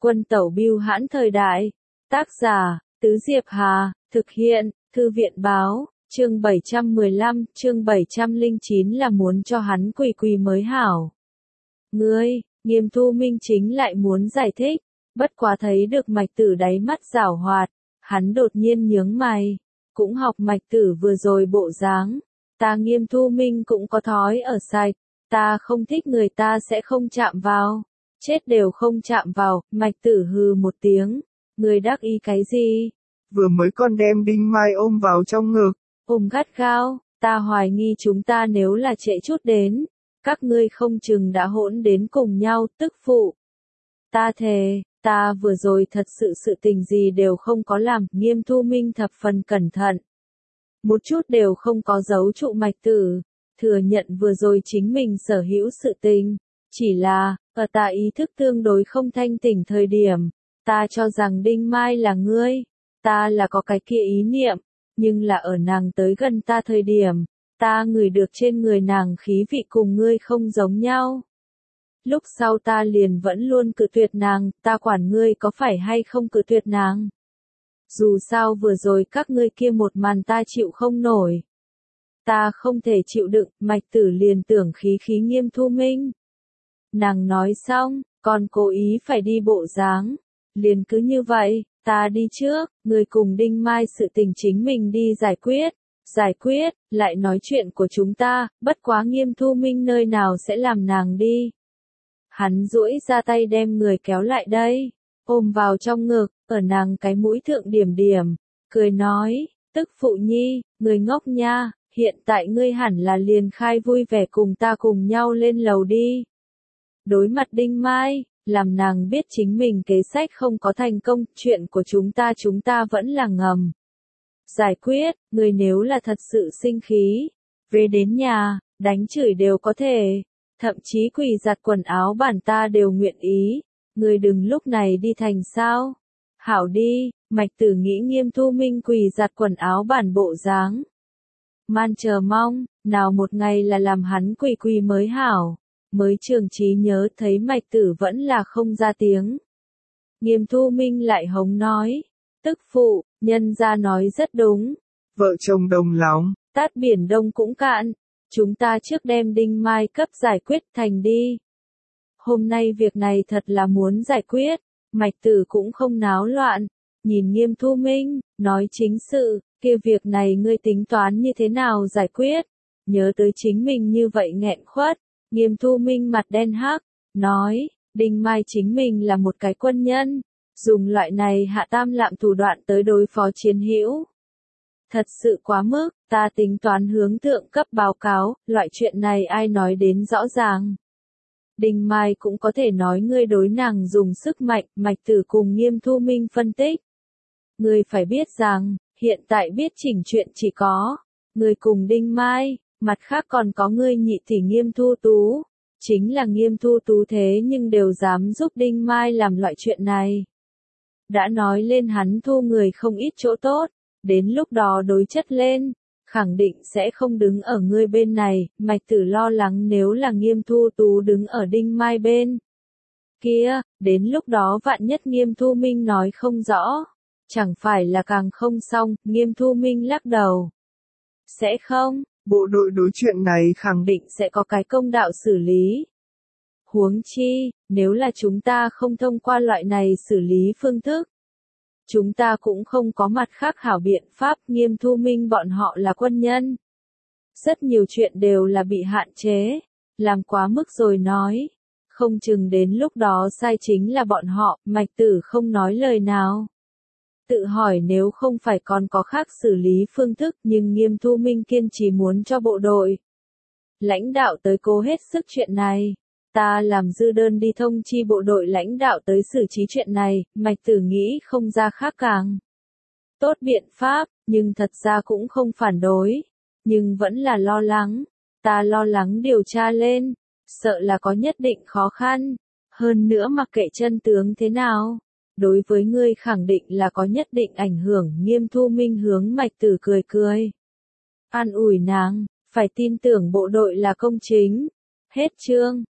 Quân tẩu bưu hãn thời đại. Tác giả, Tứ Diệp Hà, thực hiện, Thư viện báo, chương 715, chương 709 là muốn cho hắn quỳ quỳ mới hảo. Ngươi, Nghiêm Thu Minh chính lại muốn giải thích, bất quá thấy được Mạch Tử đáy mắt giảo hoạt, hắn đột nhiên nhướng mày, cũng học Mạch Tử vừa rồi bộ dáng, ta Nghiêm Thu Minh cũng có thói ở sạch, ta không thích người ta sẽ không chạm vào, chết đều không chạm vào. Mạch Tử hừ một tiếng, ngươi đắc ý cái gì? Vừa mới còn đem Đinh Mai ôm vào trong ngực. Ôm gắt gao, ta hoài nghi chúng ta nếu là trễ chút đến, các ngươi không chừng đã hỗn đến cùng nhau. Tức phụ. Ta thề, ta vừa rồi thật sự tình gì đều không có làm. Nghiêm Thu Minh thập phần cẩn thận, một chút đều không có giấu trụ Mạch Tử, thừa nhận vừa rồi chính mình sở hữu sự tình, chỉ là, ở ta ý thức tương đối không thanh tỉnh thời điểm, ta cho rằng Đinh Mai là ngươi, ta là có cái kia ý niệm, nhưng là ở nàng tới gần ta thời điểm, ta ngửi được trên người nàng khí vị cùng ngươi không giống nhau. Lúc sau ta liền vẫn luôn cự tuyệt nàng, ta quản ngươi có phải hay không cự tuyệt nàng. Dù sao vừa rồi các ngươi kia một màn ta chịu không nổi. Ta không thể chịu đựng. Mạch Tử liền tưởng khí Nghiêm Thu Minh. Nàng nói xong, còn cố ý phải đi bộ dáng. Liền cứ như vậy, ta đi trước, người cùng Đinh Mai sự tình chính mình đi giải quyết, lại nói chuyện của chúng ta, bất quá Nghiêm Thu Minh nơi nào sẽ làm nàng đi. Hắn duỗi ra tay đem người kéo lại đây, ôm vào trong ngực, ở nàng cái mũi thượng điểm, cười nói, tức phụ nhi, người ngốc nha, hiện tại ngươi hẳn là liền khai vui vẻ cùng ta cùng nhau lên lầu đi. Đối mặt Đinh Mai, làm nàng biết chính mình kế sách không có thành công, chuyện của chúng ta vẫn là ngầm giải quyết. Người nếu là thật sự sinh khí, về đến nhà, đánh chửi đều có thể, thậm chí quỳ giặt quần áo bản ta đều nguyện ý, người đừng lúc này đi thành sao. Hảo đi. Mạch Tử nghĩ Nghiêm Thu Minh quỳ giặt quần áo bản bộ dáng, man chờ mong, nào một ngày là làm hắn quỳ mới hảo. Mới trường trí nhớ thấy Mạch Tử vẫn là không ra tiếng. Nghiêm Thu Minh lại hống nói, tức phụ, nhân gia nói rất đúng. Vợ chồng đồng lòng, tát biển đông cũng cạn, chúng ta trước đem Đinh Mai cấp giải quyết thành đi. Hôm nay việc này thật là muốn giải quyết. Mạch Tử cũng không náo loạn, nhìn Nghiêm Thu Minh, nói chính sự, kia việc này ngươi tính toán như thế nào giải quyết. Nhớ tới chính mình như vậy nghẹn khuất, Nghiêm Thu Minh mặt đen hắc, nói, Đinh Mai chính mình là một cái quân nhân, dùng loại này hạ tam lạm thủ đoạn tới đối phó chiến hữu. Thật sự quá mức, ta tính toán hướng thượng cấp báo cáo, loại chuyện này ai nói đến rõ ràng. Đinh Mai cũng có thể nói ngươi đối nàng dùng sức mạnh. Mạch Tử cùng Nghiêm Thu Minh phân tích. Ngươi phải biết rằng, hiện tại biết chỉnh chuyện chỉ có ngươi cùng Đinh Mai, mặt khác còn có ngươi nhị tỷ Nghiêm Thu Tú. Chính là Nghiêm Thu Tú thế nhưng đều dám giúp Đinh Mai làm loại chuyện này. Đã nói lên hắn thu người không ít chỗ tốt, đến lúc đó đối chất lên, khẳng định sẽ không đứng ở ngươi bên này. Mạch Tử lo lắng nếu là Nghiêm Thu Tú đứng ở Đinh Mai bên kia, đến lúc đó vạn nhất Nghiêm Thu Minh nói không rõ, chẳng phải là càng không xong. Nghiêm Thu Minh lắc đầu. Sẽ không, bộ đội đối chuyện này khẳng định sẽ có cái công đạo xử lý. Huống chi, nếu là chúng ta không thông qua loại này xử lý phương thức, chúng ta cũng không có mặt khác hảo biện pháp. Nghiêm Thu Minh bọn họ là quân nhân, rất nhiều chuyện đều là bị hạn chế, làm quá mức rồi nói, không chừng đến lúc đó sai chính là bọn họ. Mạch Tử không nói lời nào, tự hỏi nếu không phải còn có khác xử lý phương thức, nhưng Nghiêm Thu Minh kiên trì muốn cho bộ đội lãnh đạo tới cố hết sức chuyện này. Ta làm dư đơn đi thông chi bộ đội lãnh đạo tới xử trí chuyện này. Mạch Tử nghĩ không ra khác càng tốt biện pháp, nhưng thật ra cũng không phản đối, nhưng vẫn là lo lắng. Ta lo lắng điều tra lên, sợ là có nhất định khó khăn, hơn nữa mặc kệ chân tướng thế nào, đối với ngươi khẳng định là có nhất định ảnh hưởng. Nghiêm Thu Minh hướng Mạch Tử cười, an ủi nàng, phải tin tưởng bộ đội là công chính. Hết chương.